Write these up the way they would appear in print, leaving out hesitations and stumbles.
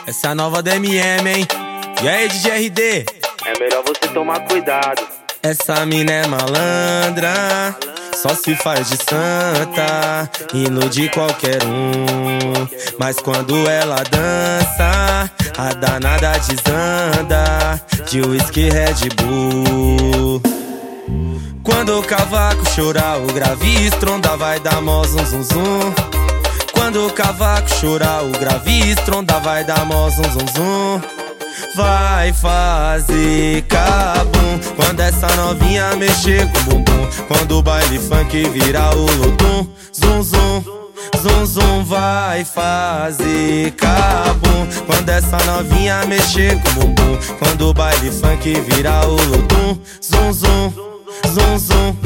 Essa é a nova DMM, hein? E aí, DJ RD? É melhor você tomar cuidado. Essa mina é malandra, só se faz de santa, ilude qualquer um. Mas quando ela dança, a danada desanda, de whisky Red Bull. Quando o cavaco chorar, o grave estronda, vai dar mó zum zum zum. Quando o cavaco chorar, o grave estronda, vai dar mó zum zum zum. Vai fazer cabum quando essa novinha mexer com o bumbum. Quando o baile funk virar o ludum, zum zum, zum zum. Vai fazer cabum quando essa novinha mexer com o bumbum. Quando o baile funk virar o ludum, zum zum, zum zum.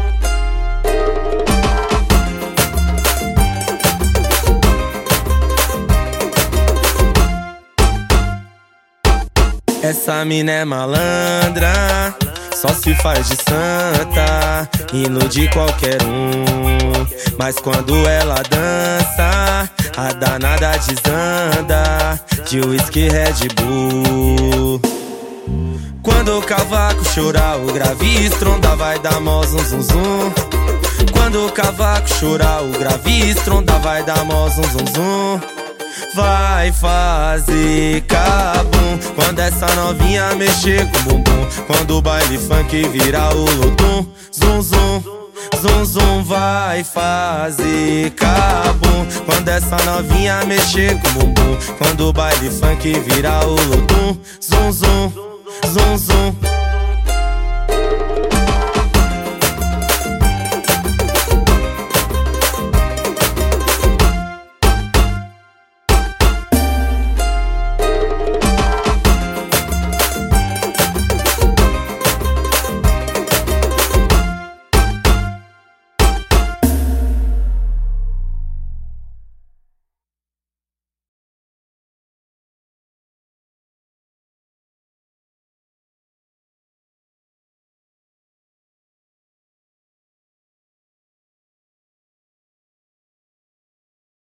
Essa mina é malandra, só se faz de santa, ilude qualquer um. Mas quando ela dança, a danada desanda, de whisky Red Bull. Quando o cavaco chorar, o grave estronda, vai dar mó zum zum zum. Quando o cavaco chorar, o grave estronda, vai dar mó zum zum zum. Vai fazer cabum quando essa novinha mexer com o bumbum. Quando o baile funk virar o ludum, zum zum, zum zum. Vai fazer cabum quando essa novinha mexer com o bumbum. Quando o baile funk virar o ludum, zum zum, zum zum.